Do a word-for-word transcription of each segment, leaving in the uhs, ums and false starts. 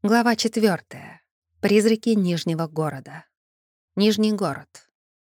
Глава четвёртая. Призраки Нижнего города. Нижний город.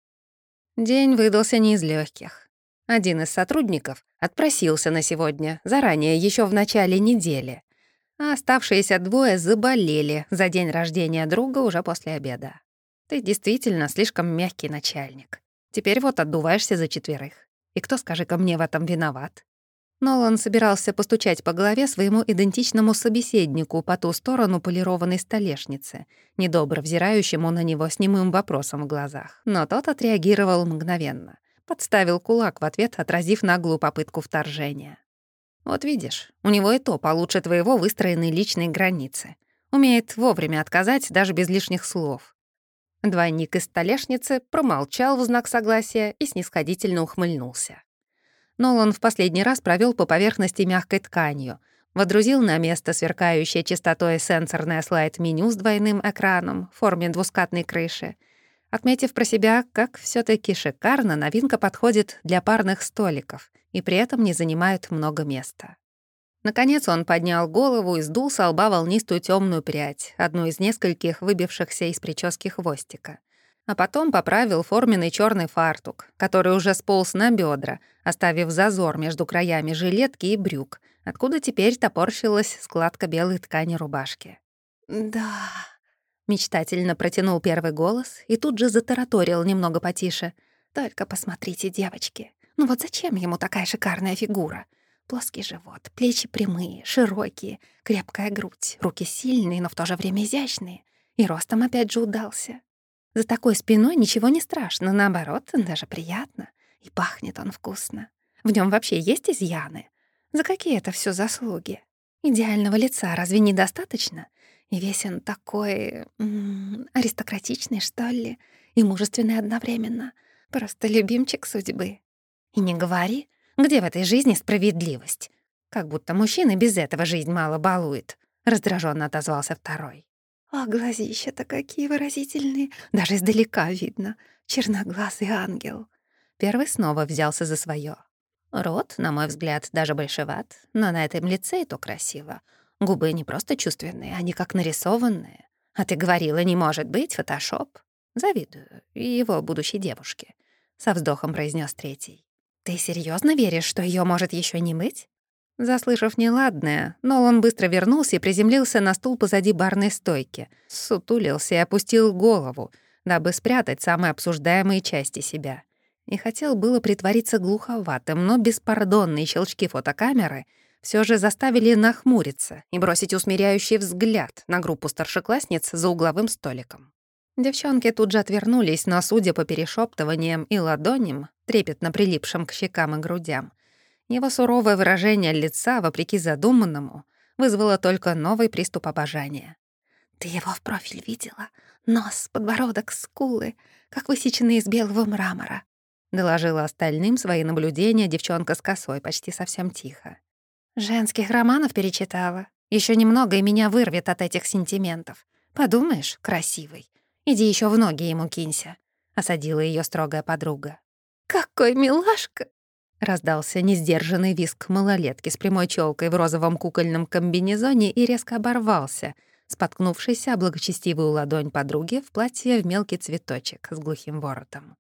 День выдался не из лёгких. Один из сотрудников отпросился на сегодня, заранее, ещё в начале недели, а оставшиеся двое заболели за день рождения друга уже после обеда. Ты действительно слишком мягкий начальник. Теперь вот отдуваешься за четверых. И кто, скажи-ка мне, в этом виноват? Нолан собирался постучать по голове своему идентичному собеседнику по ту сторону полированной столешницы, недобро взирающему на него с немым вопросом в глазах. Но тот отреагировал мгновенно. Подставил кулак в ответ, отразив наглую попытку вторжения. «Вот видишь, у него и то получше твоего выстроены личные границы. Умеет вовремя отказать, даже без лишних слов». Двойник из столешницы промолчал в знак согласия и снисходительно ухмыльнулся. Нолан в последний раз провёл по поверхности мягкой тканью, водрузил на место сверкающее чистотой сенсорное слайд-меню с двойным экраном в форме двускатной крыши, отметив про себя, как всё-таки шикарно новинка подходит для парных столиков и при этом не занимает много места. Наконец он поднял голову и сдул со лба волнистую тёмную прядь, одну из нескольких выбившихся из прически хвостика. А потом поправил форменный чёрный фартук, который уже сполз на бёдра, оставив зазор между краями жилетки и брюк, откуда теперь топорщилась складка белой ткани рубашки. «Да», — мечтательно протянул первый голос и тут же затараторил немного потише. «Только посмотрите, девочки, ну вот зачем ему такая шикарная фигура? Плоский живот, плечи прямые, широкие, крепкая грудь, руки сильные, но в то же время изящные, и ростом опять же удался. За такой спиной ничего не страшно, наоборот, даже приятно. И пахнет он вкусно. В нём вообще есть изъяны? За какие это всё заслуги? Идеального лица разве недостаточно? И весь он такой... М- аристократичный, что ли, и мужественный одновременно. Просто любимчик судьбы. И не говори, где в этой жизни справедливость? Как будто мужчины без этого жизнь мало балует, раздражённо отозвался второй. А глазища-то какие выразительные, даже издалека видно. Черноглазый ангел. Первый снова взялся за своё. Рот, на мой взгляд, даже большеват, но на этом лице и то красиво. Губы не просто чувственные, они как нарисованные. А ты говорила, не может быть, фотошоп. Завидую и его будущей девушке, со вздохом произнёс третий. Ты серьёзно веришь, что её может ещё не быть? Заслышав неладное, Нолан быстро вернулся и приземлился на стул позади барной стойки, ссутулился и опустил голову, дабы спрятать самые обсуждаемые части себя. И хотел было притвориться глуховатым, но беспардонные щелчки фотокамеры всё же заставили нахмуриться и бросить усмиряющий взгляд на группу старшеклассниц за угловым столиком. Девчонки тут же отвернулись, но, судя по перешёптываниям и ладоням, трепетно прилипшим к щекам и грудям, его суровое выражение лица, вопреки задуманному, вызвало только новый приступ обожания. «Ты его в профиль видела? Нос, подбородок, скулы, как высеченные из белого мрамора», — доложила остальным свои наблюдения девчонка с косой, почти совсем тихо. «Женских романов перечитала. Ещё немного, и меня вырвет от этих сентиментов. Подумаешь, красивый. Иди ещё в ноги ему кинься», — осадила её строгая подруга. «Какой милашка!» Раздался несдержанный визг малолетки с прямой челкой в розовом кукольном комбинезоне и резко оборвался, споткнувшись о благочестивую ладонь подруги в платье в мелкий цветочек с глухим воротом.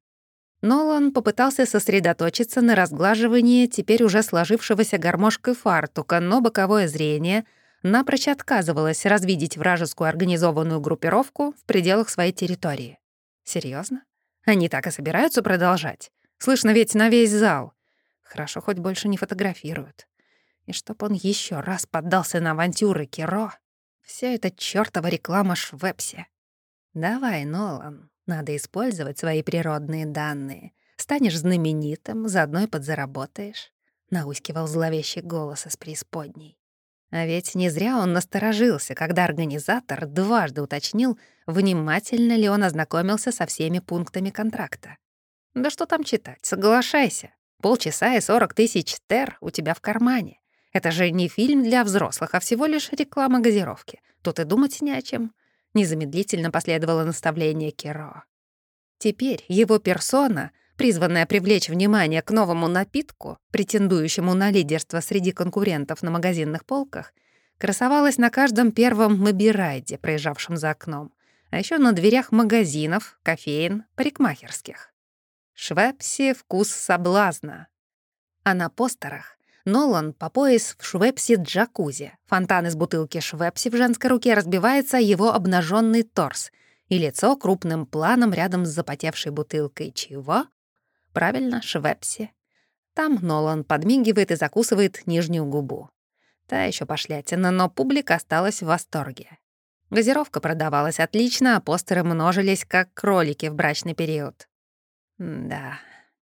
Нолан попытался сосредоточиться на разглаживании теперь уже сложившегося гармошкой фартука, но боковое зрение напрочь отказывалось развидеть вражескую организованную группировку в пределах своей территории. Серьезно? Они так и собираются продолжать? Слышно ведь на весь зал. Хорошо, хоть больше не фотографируют. И чтоб он еще раз поддался на авантюры Киро, вся эта чёртова реклама Швепси. Давай, Нолан, надо использовать свои природные данные. Станешь знаменитым, заодно и подзаработаешь, наускивал зловещий голос из преисподней. А ведь не зря он насторожился, когда организатор дважды уточнил, внимательно ли он ознакомился со всеми пунктами контракта. Да что там читать, соглашайся. Полчаса и сорок тысяч тер у тебя в кармане. Это же не фильм для взрослых, а всего лишь реклама газировки. Тут и думать не о чем. Незамедлительно последовало наставление Киро. Теперь его персона, призванная привлечь внимание к новому напитку, претендующему на лидерство среди конкурентов на магазинных полках, Красовалась на каждом первом мобирайде, проезжавшем за окном, а еще на дверях магазинов, кофеен, парикмахерских. Швепси — вкус соблазна. А на постерах Нолан по пояс в Швепси-джакузи. Фонтан из бутылки Швепси в женской руке разбивается о его обнаженный торс, и лицо крупным планом рядом с запотевшей бутылкой. Чего? Правильно, Швепси. Там Нолан подмигивает и закусывает нижнюю губу. Та еще пошлятина, но публика осталась в восторге. Газировка продавалась отлично, а постеры множились, как кролики в брачный период. Да,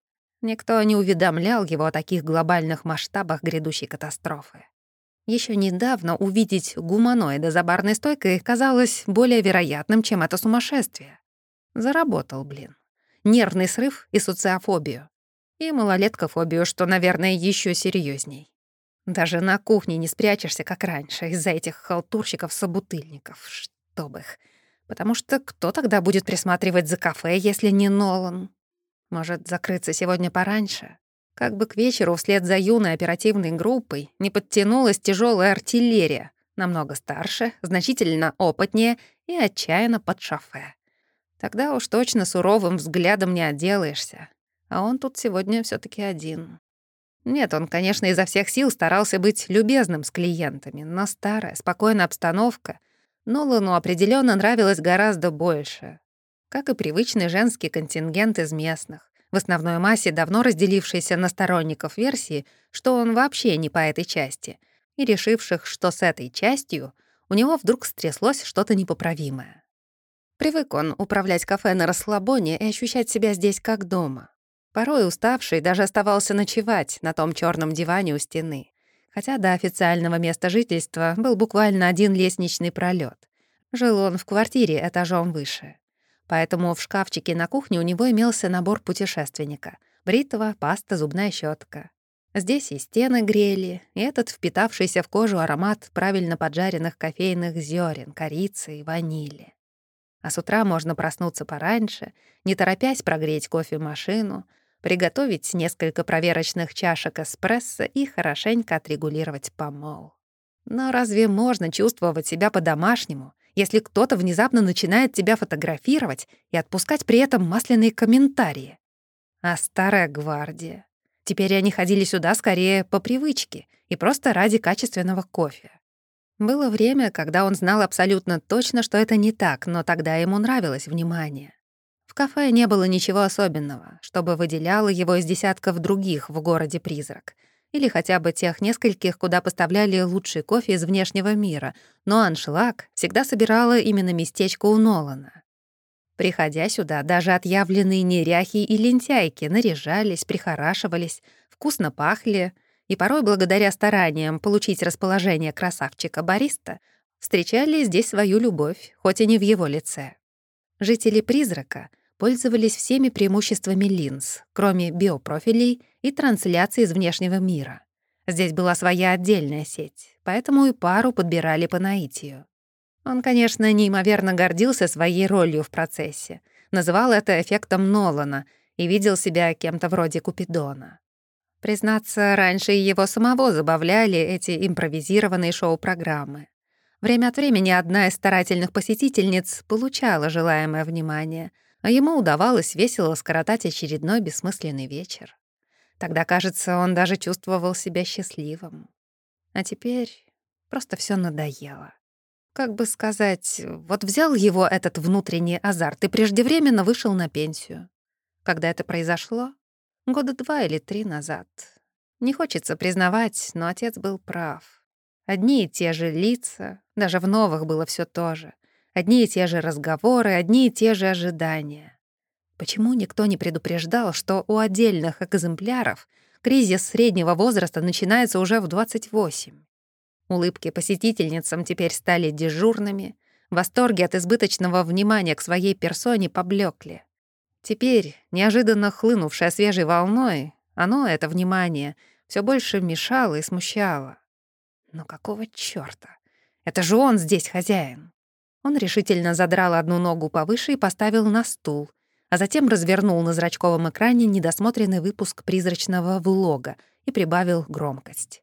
никто не уведомлял его о таких глобальных масштабах грядущей катастрофы. Еще недавно увидеть гуманоида за барной стойкой казалось более вероятным, чем это сумасшествие. Заработал, блин. Нервный срыв и социофобию. И малолеткофобию, что, наверное, еще серьезней. Даже на кухне не спрячешься, как раньше, из-за этих халтурщиков-собутыльников, чтоб их. Потому что кто тогда будет присматривать за кафе, если не Нолан? Может, закрыться сегодня пораньше? Как бы к вечеру вслед за юной оперативной группой не подтянулась тяжелая артиллерия, намного старше, значительно опытнее и отчаянно под шофе. Тогда уж точно суровым взглядом не отделаешься. А он тут сегодня все таки один. Нет, он, конечно, изо всех сил старался быть любезным с клиентами, но старая, спокойная обстановка Нолану определенно нравилась гораздо больше. Как и привычный женский контингент из местных, в основной массе давно разделившийся на сторонников версии, что он вообще не по этой части, и решивших, что с этой частью у него вдруг стряслось что-то непоправимое. Привык он управлять кафе на расслабоне и ощущать себя здесь как дома. Порой уставший даже оставался ночевать на том черном диване у стены, хотя до официального места жительства был буквально один лестничный пролет. Жил он в квартире этажом выше. Поэтому в шкафчике на кухне у него имелся набор путешественника — бритва, паста, зубная щетка. Здесь и стены грели, и этот впитавшийся в кожу аромат правильно поджаренных кофейных зерен, корицы и ванили. А с утра можно проснуться пораньше, не торопясь прогреть кофемашину, приготовить несколько проверочных чашек эспрессо и хорошенько отрегулировать помол. Но разве можно чувствовать себя по-домашнему, если кто-то внезапно начинает тебя фотографировать и отпускать при этом масляные комментарии? А старая гвардия. Теперь они ходили сюда скорее по привычке и просто ради качественного кофе. Было время, когда он знал абсолютно точно, что это не так, но тогда ему нравилось внимание. В кафе не было ничего особенного, чтобы выделяло его из десятков других в городе-призрак, или хотя бы тех нескольких, куда поставляли лучший кофе из внешнего мира, но аншлаг всегда собирала именно местечко у Нолана. Приходя сюда, даже отъявленные неряхи и лентяйки наряжались, прихорашивались, вкусно пахли, и порой, благодаря стараниям получить расположение красавчика-бариста, встречали здесь свою любовь, хоть и не в его лице. Жители «Призрака» пользовались всеми преимуществами линз, кроме биопрофилей и трансляций из внешнего мира. Здесь была своя отдельная сеть, поэтому и пару подбирали по наитию. Он, конечно, неимоверно гордился своей ролью в процессе, называл это эффектом Нолана и видел себя кем-то вроде Купидона. Признаться, раньше и его самого забавляли эти импровизированные шоу-программы. Время от времени одна из старательных посетительниц получала желаемое внимание, а ему удавалось весело скоротать очередной бессмысленный вечер. Тогда, кажется, он даже чувствовал себя счастливым. А теперь просто всё надоело. Как бы сказать, вот взял его этот внутренний азарт и преждевременно вышел на пенсию. Когда это произошло? Года два или три назад. Не хочется признавать, но отец был прав. Одни и те же лица, даже в новых было всё то же. Одни и те же разговоры, одни и те же ожидания. Почему никто не предупреждал, что у отдельных экземпляров кризис среднего возраста начинается уже в двадцать восемь? Улыбки посетительницам теперь стали дежурными, восторги от избыточного внимания к своей персоне поблекли. Теперь, неожиданно хлынувшее свежей волной, оно, это внимание, все больше мешало и смущало. Но какого чёрта? Это же он здесь хозяин. Он решительно задрал одну ногу повыше и поставил на стул, а затем развернул на зрачковом экране недосмотренный выпуск призрачного влога и прибавил громкость.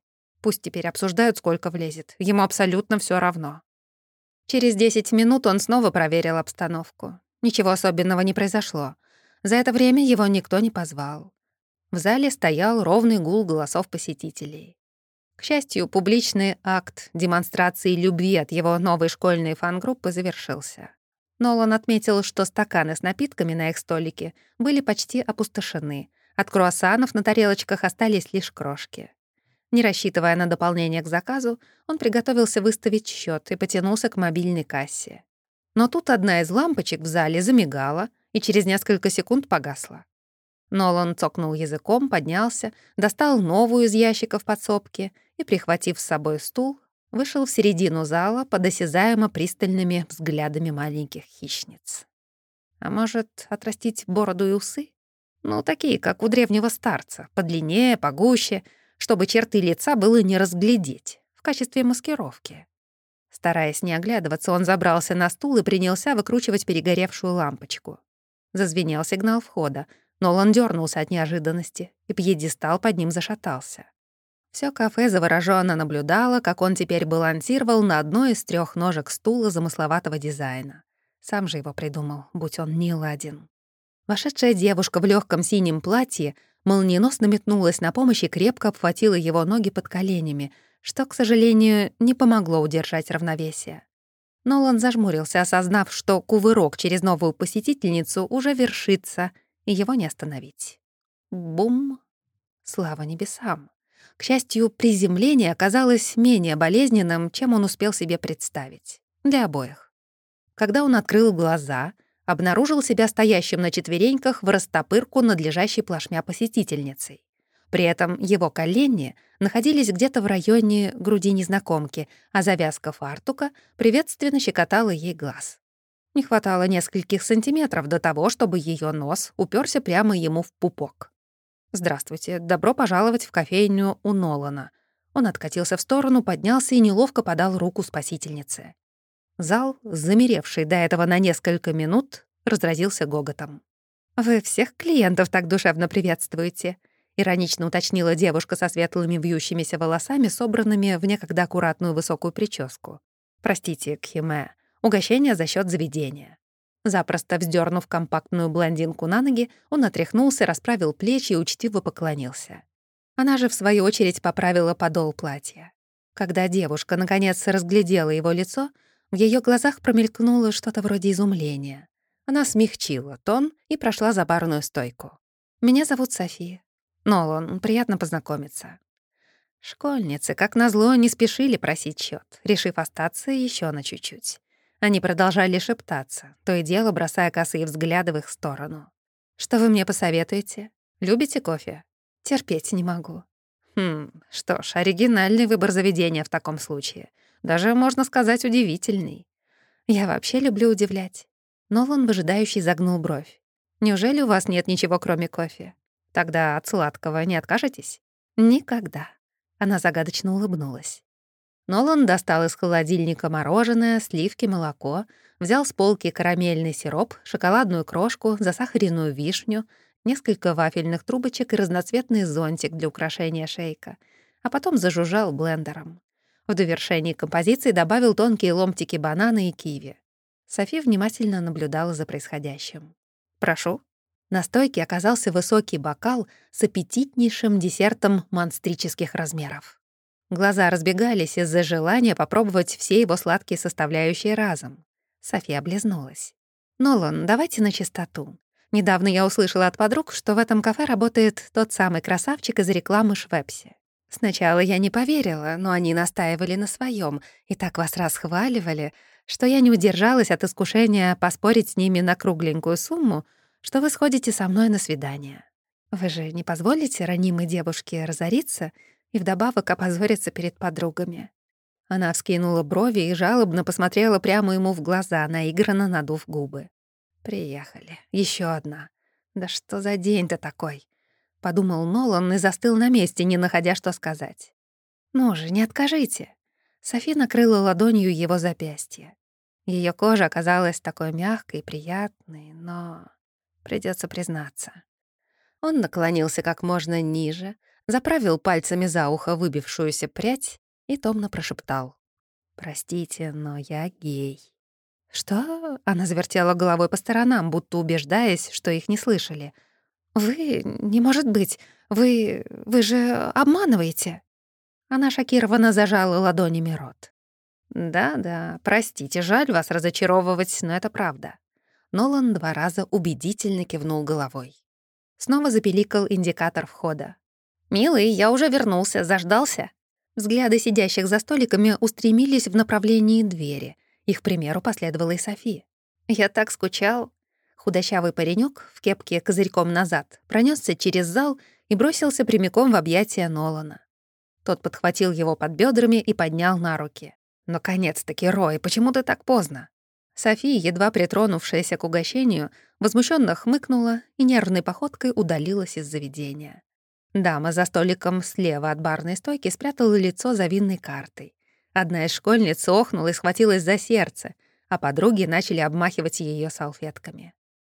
Пусть теперь обсуждают, сколько влезет. Ему абсолютно все равно. Через десять минут он снова проверил обстановку. Ничего особенного не произошло. За это время его никто не позвал. В зале стоял ровный гул голосов посетителей. К счастью, публичный акт демонстрации любви от его новой школьной фан-группы завершился. Нолан отметил, что стаканы с напитками на их столике были почти опустошены. От круассанов на тарелочках остались лишь крошки. Не рассчитывая на дополнение к заказу, он приготовился выставить счет и потянулся к мобильной кассе. Но тут одна из лампочек в зале замигала и через несколько секунд погасла. Нолан цокнул языком, поднялся, достал новую из ящиков подсобки и, прихватив с собой стул, вышел в середину зала под осязаемо пристальными взглядами маленьких хищниц. А может, отрастить бороду и усы? Ну, такие, как у древнего старца, подлиннее, погуще, чтобы черты лица было не разглядеть, в качестве маскировки. Стараясь не оглядываться, он забрался на стул и принялся выкручивать перегоревшую лампочку. Зазвенел сигнал входа. Нолан дернулся от неожиданности, и пьедестал под ним зашатался. Всё кафе заворожённо наблюдало, как он теперь балансировал на одной из трёх ножек стула замысловатого дизайна. Сам же его придумал, будь он не ладен. Вошедшая девушка в лёгком синем платье молниеносно метнулась на помощь и крепко обхватила его ноги под коленями, что, к сожалению, не помогло удержать равновесие. Нолан зажмурился, осознав, что кувырок через новую посетительницу уже вершится, и его не остановить. Бум! Слава небесам! К счастью, приземление оказалось менее болезненным, чем он успел себе представить. Для обоих. Когда он открыл глаза, обнаружил себя стоящим на четвереньках в растопырку над лежащей плашмя посетительницей. При этом его колени находились где-то в районе груди незнакомки, а завязка фартука приветственно щекотала ей глаз. Не хватало нескольких сантиметров до того, чтобы ее нос уперся прямо ему в пупок. «Здравствуйте, добро пожаловать в кофейню у Нолана». Он откатился в сторону, поднялся и неловко подал руку спасительнице. Зал, замеревший до этого на несколько минут, разразился гоготом. «Вы всех клиентов так душевно приветствуете», — иронично уточнила девушка со светлыми вьющимися волосами, собранными в некогда аккуратную высокую прическу. «Простите, Кхиме, угощение за счет заведения». Запросто вздернув компактную блондинку на ноги, он отряхнулся, расправил плечи и учтиво поклонился. Она же, в свою очередь, поправила подол платья. Когда девушка, наконец, разглядела его лицо, в ее глазах промелькнуло что-то вроде изумления. Она смягчила тон и прошла за барную стойку. «Меня зовут София. Нолан, приятно познакомиться». Школьницы, как назло, не спешили просить счет, решив остаться еще на чуть-чуть. Они продолжали шептаться, то и дело бросая косые взгляды в их сторону. «Что вы мне посоветуете? Любите кофе?» «Терпеть не могу». «Хм, что ж, оригинальный выбор заведения в таком случае. Даже, можно сказать, удивительный. Я вообще люблю удивлять». Нолан выжидающий загнул бровь. «Неужели у вас нет ничего, кроме кофе? Тогда от сладкого не откажетесь?» «Никогда». Она загадочно улыбнулась. Нолан достал из холодильника мороженое, сливки, молоко, взял с полки карамельный сироп, шоколадную крошку, засахаренную вишню, несколько вафельных трубочек и разноцветный зонтик для украшения шейка, а потом зажужжал блендером. В довершении композиции добавил тонкие ломтики банана и киви. Софи внимательно наблюдала за происходящим. «Прошу». На стойке оказался высокий бокал с аппетитнейшим десертом монстрических размеров. Глаза разбегались из-за желания попробовать все его сладкие составляющие разом. София облизнулась. «Нолан, давайте на чистоту. Недавно я услышала от подруг, что в этом кафе работает тот самый красавчик из рекламы Швепси. Сначала я не поверила, но они настаивали на своем и так вас расхваливали, что я не удержалась от искушения поспорить с ними на кругленькую сумму, что вы сходите со мной на свидание. Вы же не позволите ранимой девушке разориться и вдобавок опозориться перед подругами». Она вскинула брови и жалобно посмотрела прямо ему в глаза, наигранно надув губы. «Приехали. Еще одна. Да что за день-то такой?» — подумал Нолан и застыл на месте, не находя, что сказать. «Ну же, не откажите». Софи накрыла ладонью его запястье. Ее кожа оказалась такой мягкой и приятной, но... Придется признаться. Он наклонился как можно ниже, заправил пальцами за ухо выбившуюся прядь и томно прошептал: «Простите, но я гей». «Что?» — она завертела головой по сторонам, будто убеждаясь, что их не слышали. «Вы... не может быть! Вы... вы же обманываете!» Она шокированно зажала ладонями рот. «Да-да, простите, жаль вас разочаровывать, но это правда». Нолан два раза убедительно кивнул головой. Снова запиликал индикатор входа. «Милый, я уже вернулся, заждался». Взгляды сидящих за столиками устремились в направлении двери. Их примеру последовала и Софи. «Я так скучал». Худощавый паренек в кепке козырьком назад пронесся через зал и бросился прямиком в объятия Нолана. Тот подхватил его под бедрами и поднял на руки. «Наконец-таки, Рой, почему ты так поздно?» Софи, едва притронувшаяся к угощению, возмущенно хмыкнула и нервной походкой удалилась из заведения. Дама за столиком слева от барной стойки спрятала лицо за винной картой. Одна из школьниц охнула и схватилась за сердце, а подруги начали обмахивать ее салфетками.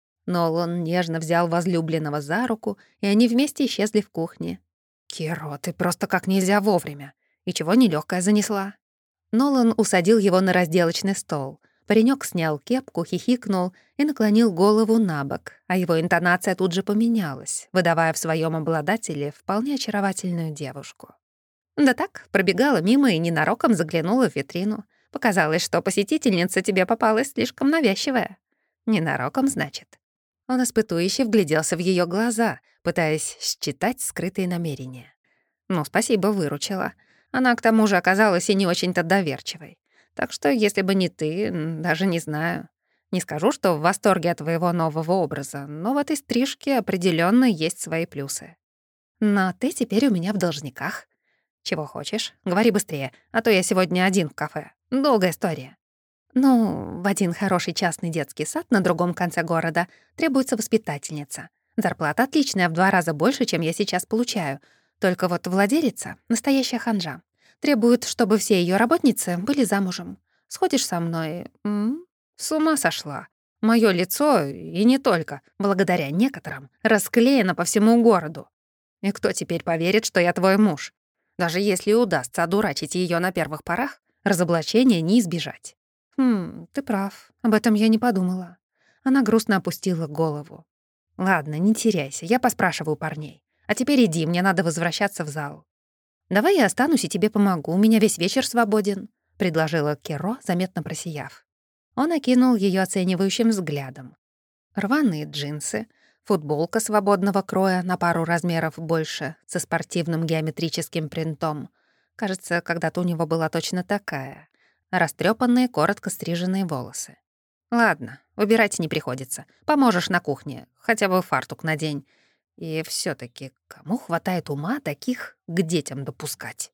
Нолан нежно взял возлюбленного за руку, и они вместе исчезли в кухне. «Киро, ты просто как нельзя вовремя. И чего нелёгкая занесла?» Нолан усадил его на разделочный стол. Паренек снял кепку, хихикнул и наклонил голову на бок, а его интонация тут же поменялась, выдавая в своем обладателе вполне очаровательную девушку. «Да так, пробегала мимо и ненароком заглянула в витрину. Показалось, что посетительница тебе попалась слишком навязчивая. Ненароком, значит». Он испытующе вгляделся в ее глаза, пытаясь считать скрытые намерения. «Ну, спасибо, выручила. Она, к тому же, оказалась и не очень-то доверчивой. Так что, если бы не ты, даже не знаю. Не скажу, что в восторге от твоего нового образа, но в этой стрижке определенно есть свои плюсы. Но ты теперь у меня в должниках. Чего хочешь? Говори быстрее, а то я сегодня один в кафе. Долгая история». «Ну, в один хороший частный детский сад на другом конце города требуется воспитательница. Зарплата отличная, в два раза больше, чем я сейчас получаю. Только вот владелица — настоящая ханжа. Требует, чтобы все ее работницы были замужем. Сходишь со мной? М? С ума сошла. Моё лицо, и не только, благодаря некоторым, расклеено по всему городу. И кто теперь поверит, что я твой муж? Даже если удастся одурачить ее на первых порах, разоблачения не избежать». «Хм, ты прав. Об этом я не подумала». Она грустно опустила голову. «Ладно, не теряйся, я поспрашиваю парней. А теперь иди, мне надо возвращаться в зал». «Давай я останусь и тебе помогу, у меня весь вечер свободен», — предложила Керо, заметно просияв. Он окинул ее оценивающим взглядом. Рваные джинсы, футболка свободного кроя на пару размеров больше, со спортивным геометрическим принтом. Кажется, когда-то у него была точно такая. Растрёпанные, коротко стриженные волосы. «Ладно, выбирать не приходится. Поможешь на кухне, хотя бы фартук надень. И все таки кому хватает ума таких к детям допускать?»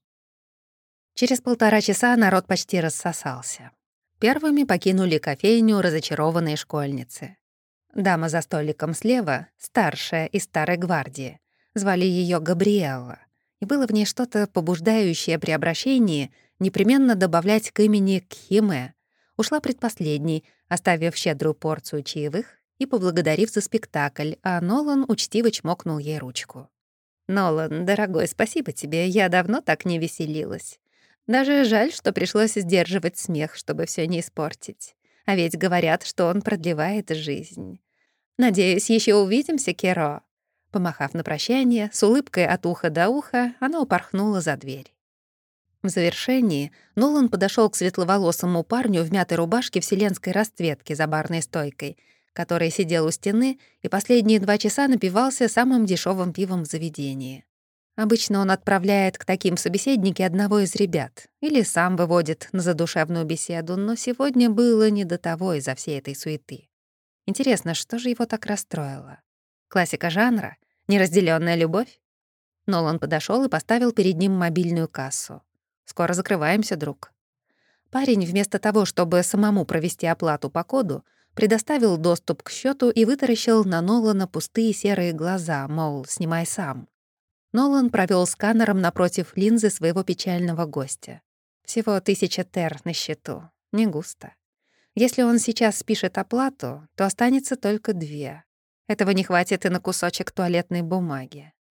Через полтора часа народ почти рассосался. Первыми покинули кофейню разочарованные школьницы. Дама за столиком слева, старшая из старой гвардии, звали ее Габриэлла, и было в ней что-то побуждающее при обращении непременно добавлять к имени Кхиме. Ушла предпоследней, оставив щедрую порцию чаевых и поблагодарив за спектакль, а Нолан учтиво чмокнул ей ручку. «Нолан, дорогой, спасибо тебе, я давно так не веселилась. Даже жаль, что пришлось сдерживать смех, чтобы все не испортить. А ведь говорят, что он продлевает жизнь. Надеюсь, еще увидимся, Керо». Помахав на прощание, с улыбкой от уха до уха, она упорхнула за дверь. В завершении Нолан подошел к светловолосому парню в мятой рубашке вселенской расцветки за барной стойкой, который сидел у стены и последние два часа напивался самым дешевым пивом в заведении. Обычно он отправляет к таким собеседнике одного из ребят или сам выводит на задушевную беседу, но сегодня было не до того из-за всей этой суеты. Интересно, что же его так расстроило? Классика жанра? Неразделенная любовь? Нолан подошел и поставил перед ним мобильную кассу. «Скоро закрываемся, друг». Парень вместо того, чтобы самому провести оплату по коду, предоставил доступ к счету и вытаращил на Нолана пустые серые глаза, мол, снимай сам. Нолан провел сканером напротив линзы своего печального гостя. Всего тысяча тер на счету. Не густо. Если он сейчас спишет оплату, то останется только две. Этого не хватит и на кусочек туалетной бумаги.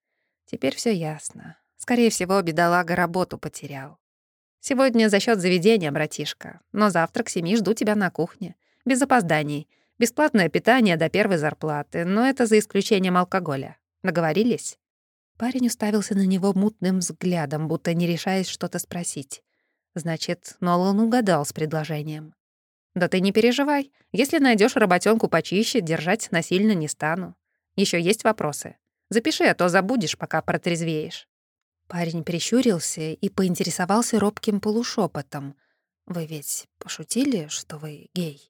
Теперь все ясно. Скорее всего, бедолага работу потерял. Сегодня за счет заведения, братишка, но завтра к семи жду тебя на кухне. Без опозданий. Бесплатное питание до первой зарплаты, но это за исключением алкоголя. Договорились?» Парень уставился на него мутным взглядом, будто не решаясь что-то спросить. Значит, Нолан угадал с предложением. «Да ты не переживай. Если найдешь работенку почище, держать насильно не стану. Еще есть вопросы? Запиши, а то забудешь, пока протрезвеешь». Парень прищурился и поинтересовался робким полушепотом. «Вы ведь пошутили, что вы гей?»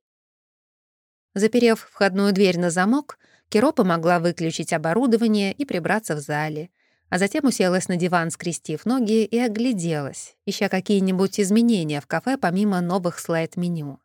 Заперев входную дверь на замок, Киро помогла выключить оборудование и прибраться в зале, а затем уселась на диван, скрестив ноги, и огляделась, ища какие-нибудь изменения в кафе помимо новых слайд-меню.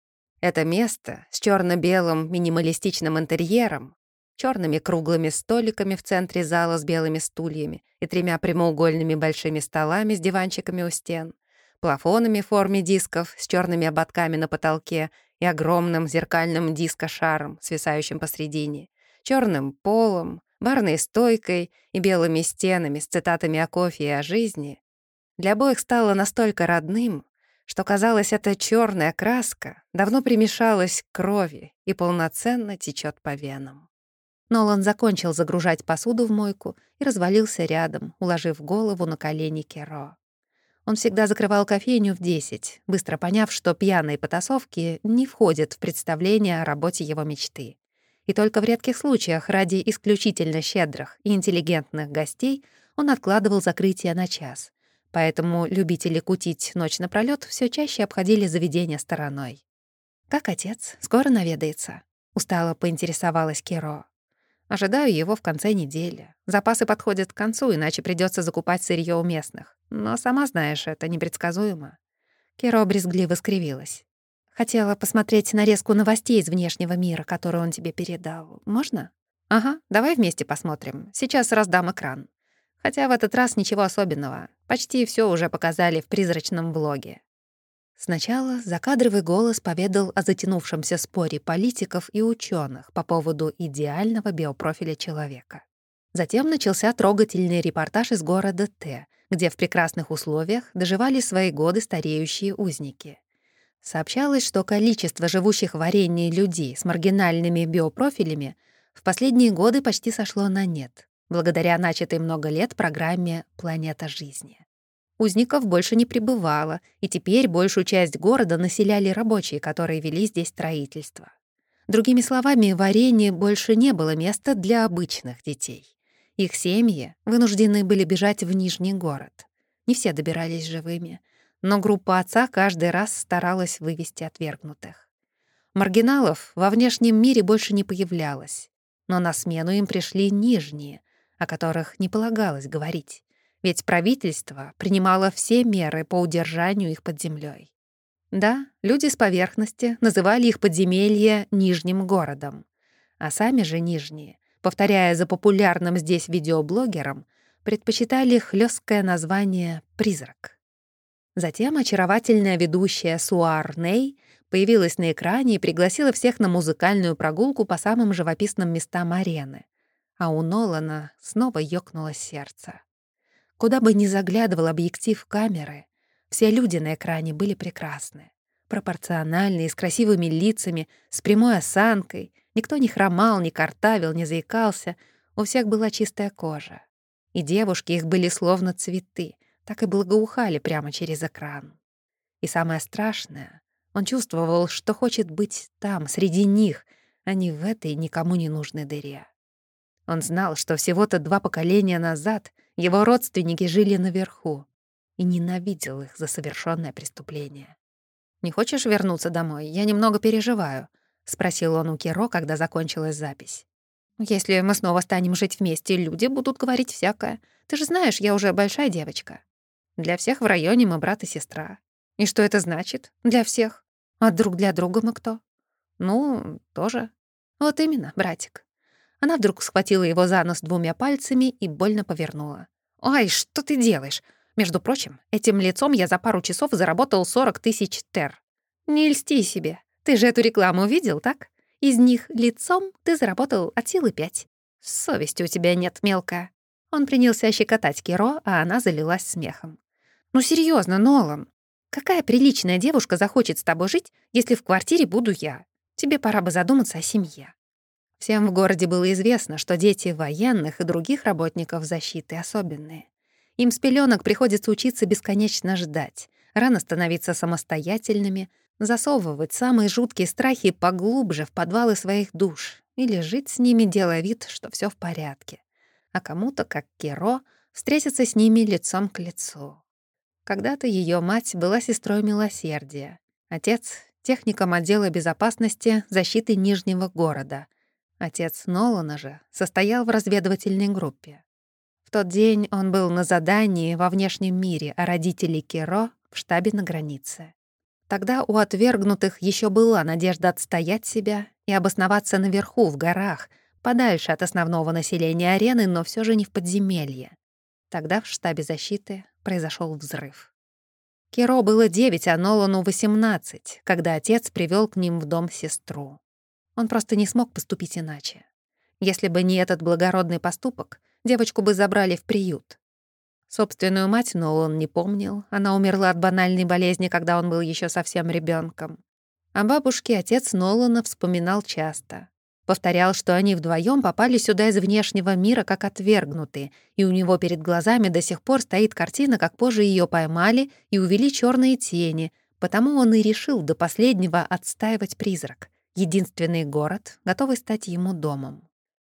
Это место с черно белым минималистичным интерьером, черными круглыми столиками в центре зала с белыми стульями и тремя прямоугольными большими столами с диванчиками у стен, плафонами в форме дисков с черными ободками на потолке и огромным зеркальным диско-шаром, свисающим посредине, черным полом, барной стойкой и белыми стенами с цитатами о кофе и о жизни, для обоих стало настолько родным, что, казалось, эта черная краска давно примешалась к крови и полноценно течет по венам. Нолан закончил загружать посуду в мойку и развалился рядом, уложив голову на колени Киро. Он всегда закрывал кофейню в десять, быстро поняв, что пьяные потасовки не входят в представление о работе его мечты. И только в редких случаях ради исключительно щедрых и интеллигентных гостей он откладывал закрытие на час. Поэтому любители кутить ночь напролёт все чаще обходили заведение стороной. «Как отец? Скоро наведается?» — устало поинтересовалась Киро. «Ожидаю его в конце недели. Запасы подходят к концу, иначе придется закупать сырье у местных. Но, сама знаешь, это непредсказуемо». Киро брезгливо скривилась. «Хотела посмотреть нарезку новостей из внешнего мира, которую он тебе передал. Можно?» «Ага, давай вместе посмотрим. Сейчас раздам экран». Хотя в этот раз ничего особенного. Почти все уже показали в призрачном влоге. Сначала закадровый голос поведал о затянувшемся споре политиков и ученых по поводу идеального биопрофиля человека. Затем начался трогательный репортаж из города Т, где в прекрасных условиях доживали свои годы стареющие узники. Сообщалось, что количество живущих в Арении людей с маргинальными биопрофилями в последние годы почти сошло на нет, благодаря начатой много лет программе «Планета жизни». Узников больше не прибывало, и теперь большую часть города населяли рабочие, которые вели здесь строительство. Другими словами, в Арене больше не было места для обычных детей. Их семьи вынуждены были бежать в Нижний город. Не все добирались живыми, но группа отца каждый раз старалась вывести отвергнутых. Маргиналов во внешнем мире больше не появлялось, но на смену им пришли нижние, о которых не полагалось говорить, ведь правительство принимало все меры по удержанию их под землей. Да, люди с поверхности называли их подземелье Нижним городом, а сами же нижние, повторяя за популярным здесь видеоблогером, предпочитали хлёсткое название «Призрак». Затем очаровательная ведущая Суар Ней появилась на экране и пригласила всех на музыкальную прогулку по самым живописным местам арены. А у Нолана снова ёкнуло сердце. Куда бы ни заглядывал объектив камеры, все люди на экране были прекрасны. Пропорциональные, с красивыми лицами, с прямой осанкой. Никто не хромал, не картавил, не заикался. У всех была чистая кожа. И девушки их были словно цветы, так и благоухали прямо через экран. И самое страшное, он чувствовал, что хочет быть там, среди них, а не в этой никому не нужной дыре. Он знал, что всего-то два поколения назад его родственники жили наверху и ненавидел их за совершенное преступление. «Не хочешь вернуться домой? Я немного переживаю», — спросил он у Киро, когда закончилась запись. «Если мы снова станем жить вместе, люди будут говорить всякое. Ты же знаешь, я уже большая девочка. Для всех в районе мы брат и сестра. И что это значит? Для всех. А друг для друга мы кто? Ну, тоже. Вот именно, братик». Она вдруг схватила его за нос двумя пальцами и больно повернула. «Ой, что ты делаешь? Между прочим, этим лицом я за пару часов заработал сорок тысяч тер. Не льсти себе. Ты же эту рекламу видел, так? Из них лицом ты заработал от силы пять. Совести у тебя нет, мелкая. Он принялся щекотать Киро, а она залилась смехом. «Ну серьезно, Нолан, какая приличная девушка захочет с тобой жить, если в квартире буду я? Тебе пора бы задуматься о семье». Всем в городе было известно, что дети военных и других работников защиты особенные. Им с пелёнок приходится учиться бесконечно ждать, рано становиться самостоятельными, засовывать самые жуткие страхи поглубже в подвалы своих душ или жить с ними, делая вид, что все в порядке. А кому-то, как Киро, встретиться с ними лицом к лицу. Когда-то ее мать была сестрой милосердия, отец — техником отдела безопасности защиты Нижнего города. Отец Нолана же состоял в разведывательной группе. В тот день он был на задании во внешнем мире, а родители Киро — в штабе на границе. Тогда у отвергнутых еще была надежда отстоять себя и обосноваться наверху, в горах, подальше от основного населения арены, но все же не в подземелье. Тогда в штабе защиты произошел взрыв. Киро было девять, а Нолану восемнадцать, когда отец привел к ним в дом сестру. Он просто не смог поступить иначе. Если бы не этот благородный поступок, девочку бы забрали в приют. Собственную мать Нолан не помнил. Она умерла от банальной болезни, когда он был еще совсем ребенком. О бабушке отец Нолана вспоминал часто. Повторял, что они вдвоем попали сюда из внешнего мира как отвергнутые, и у него перед глазами до сих пор стоит картина, как позже ее поймали и увели черные тени, потому он и решил до последнего отстаивать призрак. Единственный город, готовый стать ему домом.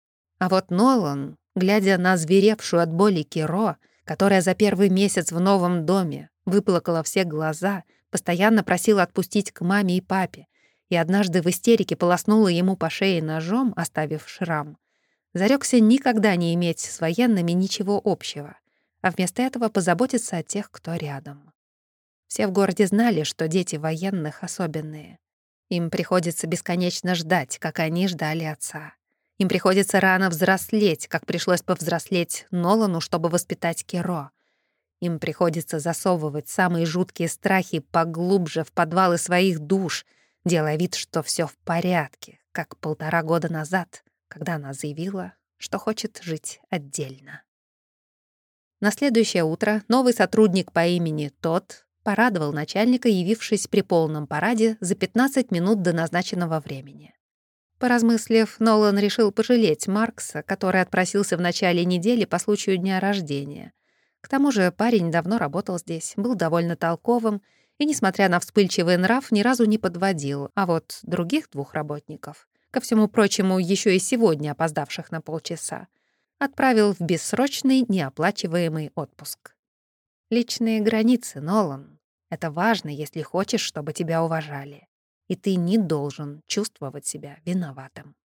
А вот Нолан, глядя на зверевшую от боли Киро, которая за первый месяц в новом доме выплакала все глаза, постоянно просила отпустить к маме и папе, и однажды в истерике полоснула ему по шее ножом, оставив шрам, зарекся никогда не иметь с военными ничего общего, а вместо этого позаботиться о тех, кто рядом. Все в городе знали, что дети военных особенные. Им приходится бесконечно ждать, как они ждали отца. Им приходится рано взрослеть, как пришлось повзрослеть Нолану, чтобы воспитать Киро. Им приходится засовывать самые жуткие страхи поглубже в подвалы своих душ, делая вид, что все в порядке, как полтора года назад, когда она заявила, что хочет жить отдельно. На следующее утро новый сотрудник по имени Тот порадовал начальника, явившись при полном параде за пятнадцать минут до назначенного времени. Поразмыслив, Нолан решил пожалеть Маркса, который отпросился в начале недели по случаю дня рождения. К тому же парень давно работал здесь, был довольно толковым и, несмотря на вспыльчивый нрав, ни разу не подводил, а вот других двух работников, ко всему прочему, еще и сегодня опоздавших на полчаса, отправил в бессрочный неоплачиваемый отпуск. Личные границы, Нолан. Это важно, если хочешь, чтобы тебя уважали. И ты не должен чувствовать себя виноватым.